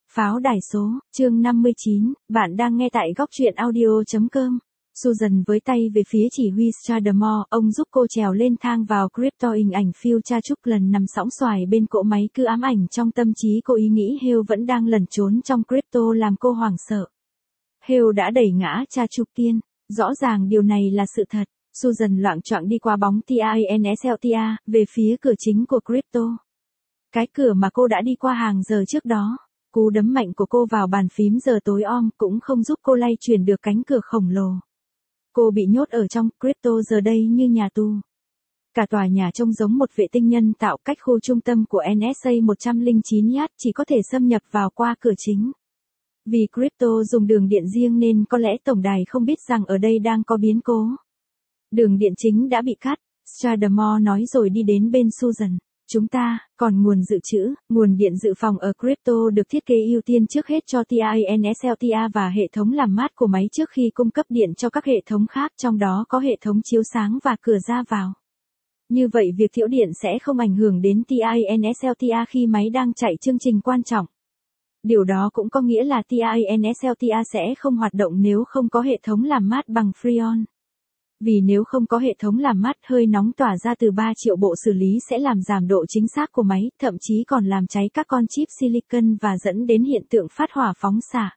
Pháo đài số, chương 59, bạn đang nghe tại góc truyện audio.com. Susan với tay về phía chỉ huy Stradamore, ông giúp cô trèo lên thang vào crypto. Hình ảnh Phil cha chúc lần nằm sõng xoài bên cỗ máy cứ ám ảnh trong tâm trí cô, ý nghĩ Hale vẫn đang lẩn trốn trong crypto làm cô hoảng sợ. Hale đã đẩy ngã cha chúc tiên, rõ ràng điều này là sự thật. Susan loạng choạng đi qua bóng TINSLTA, về phía cửa chính của crypto. Cái cửa mà cô đã đi qua hàng giờ trước đó. Cú đấm mạnh của cô vào bàn phím giờ tối om cũng không giúp cô lay chuyển được cánh cửa khổng lồ. Cô bị nhốt ở trong crypto giờ đây như nhà tù. Cả tòa nhà trông giống một vệ tinh nhân tạo, cách khu trung tâm của NSA 109 yard, chỉ có thể xâm nhập vào qua cửa chính. Vì crypto dùng đường điện riêng nên có lẽ tổng đài không biết rằng ở đây đang có biến cố. Đường điện chính đã bị cắt, Stradamore nói rồi đi đến bên Susan. Chúng ta còn nguồn dự trữ, nguồn điện dự phòng ở crypto được thiết kế ưu tiên trước hết cho TINSLTA và hệ thống làm mát của máy trước khi cung cấp điện cho các hệ thống khác, trong đó có hệ thống chiếu sáng và cửa ra vào. Như vậy việc thiếu điện sẽ không ảnh hưởng đến TINSLTA khi máy đang chạy chương trình quan trọng. Điều đó cũng có nghĩa là TINSLTA sẽ không hoạt động nếu không có hệ thống làm mát bằng Freon. Vì nếu không có hệ thống làm mát, hơi nóng tỏa ra từ 3 triệu bộ xử lý sẽ làm giảm độ chính xác của máy, thậm chí còn làm cháy các con chip silicon và dẫn đến hiện tượng phát hỏa phóng xạ.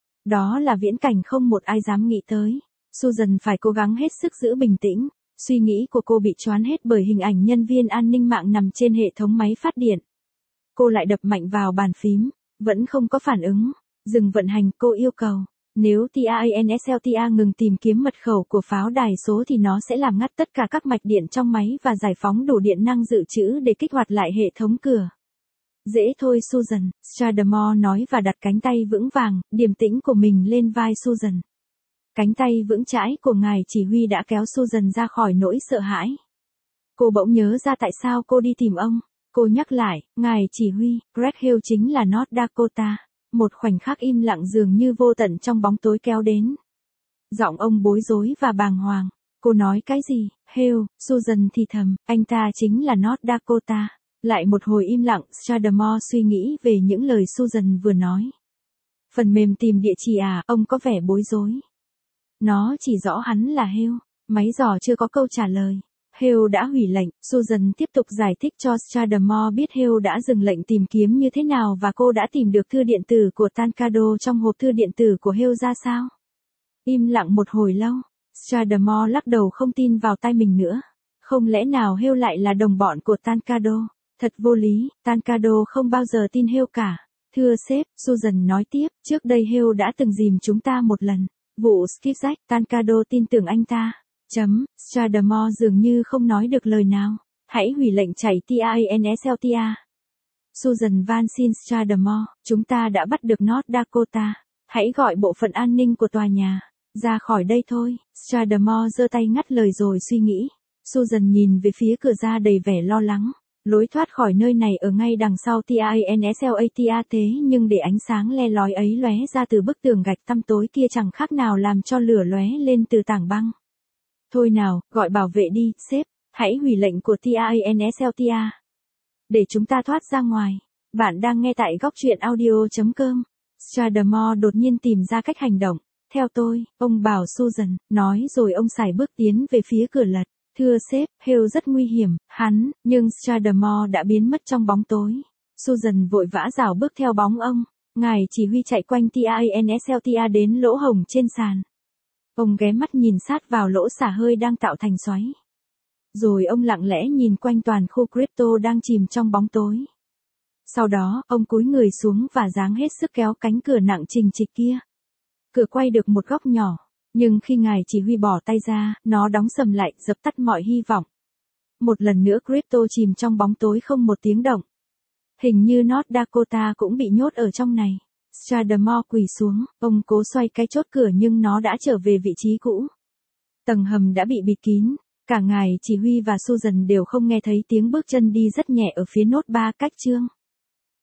Đó là viễn cảnh không một ai dám nghĩ tới. Susan phải cố gắng hết sức giữ bình tĩnh. Suy nghĩ của cô bị choáng hết bởi hình ảnh nhân viên an ninh mạng nằm trên hệ thống máy phát điện. Cô lại đập mạnh vào bàn phím, vẫn không có phản ứng. Dừng vận hành, cô yêu cầu. Nếu TINSLTA ngừng tìm kiếm mật khẩu của pháo đài số thì nó sẽ làm ngắt tất cả các mạch điện trong máy và giải phóng đủ điện năng dự trữ để kích hoạt lại hệ thống cửa. Dễ thôi Susan, Stradamore nói và đặt cánh tay vững vàng, điềm tĩnh của mình lên vai Susan. Cánh tay vững chãi của ngài chỉ huy đã kéo Susan ra khỏi nỗi sợ hãi. Cô bỗng nhớ ra tại sao cô đi tìm ông. Cô nhắc lại, ngài chỉ huy, Greg Hill chính là North Dakota. Một khoảnh khắc im lặng dường như vô tận trong bóng tối kéo đến. Giọng ông bối rối và bàng hoàng. Cô nói cái gì? Hale, Susan thì thầm, anh ta chính là North Dakota. Lại một hồi im lặng, Stradamore suy nghĩ về những lời Susan vừa nói. Phần mềm tìm địa chỉ à, ông có vẻ bối rối. Nó chỉ rõ hắn là Hale. Máy dò chưa có câu trả lời. Hale đã hủy lệnh, Susan tiếp tục giải thích cho Stradamore biết Hale đã dừng lệnh tìm kiếm như thế nào và cô đã tìm được thư điện tử của Tancado trong hộp thư điện tử của Hale ra sao. Im lặng một hồi lâu, Stradamore lắc đầu không tin vào tai mình nữa. Không lẽ nào Hale lại là đồng bọn của Tancado? Thật vô lý, Tancado không bao giờ tin Hale cả. Thưa sếp, Susan nói tiếp, trước đây Hale đã từng dìm chúng ta một lần. Vụ Skipjack, Tancado tin tưởng anh ta. Stradamore dường như không nói được lời nào. Hãy hủy lệnh chạy TINSLTA. Susan van xin Stradamore, chúng ta đã bắt được North Dakota. Hãy gọi bộ phận an ninh của tòa nhà. Ra khỏi đây thôi. Stradamore giơ tay ngắt lời rồi suy nghĩ. Susan nhìn về phía cửa ra đầy vẻ lo lắng. Lối thoát khỏi nơi này ở ngay đằng sau TINSLTA, thế nhưng để ánh sáng le lói ấy lóe ra từ bức tường gạch tăm tối kia chẳng khác nào làm cho lửa lóe lên từ tảng băng. Thôi nào, gọi bảo vệ đi, sếp, hãy hủy lệnh của TINSLTA. Để chúng ta thoát ra ngoài. Bạn đang nghe tại góc truyện audio.com. Stradamore đột nhiên tìm ra cách hành động. Theo tôi, ông bảo Susan, nói rồi ông sải bước tiến về phía cửa lật. Thưa sếp, Hale rất nguy hiểm, nhưng Stradamore đã biến mất trong bóng tối. Susan vội vã rảo bước theo bóng ông. Ngài chỉ huy chạy quanh TINSLTA đến lỗ hổng trên sàn. Ông ghé mắt nhìn sát vào lỗ xả hơi đang tạo thành xoáy. Rồi ông lặng lẽ nhìn quanh toàn khu crypto đang chìm trong bóng tối. Sau đó, ông cúi người xuống và giáng hết sức kéo cánh cửa nặng trình trịch kia. Cửa quay được một góc nhỏ, nhưng khi ngài chỉ huy bỏ tay ra, nó đóng sầm lại, dập tắt mọi hy vọng. Một lần nữa crypto chìm trong bóng tối không một tiếng động. Hình như North Dakota cũng bị nhốt ở trong này. Stradamore quỳ xuống, ông cố xoay cái chốt cửa nhưng nó đã trở về vị trí cũ. Tầng hầm đã bị bịt kín, cả ngài chỉ huy và Susan đều không nghe thấy tiếng bước chân đi rất nhẹ ở phía nốt 3 cách chương.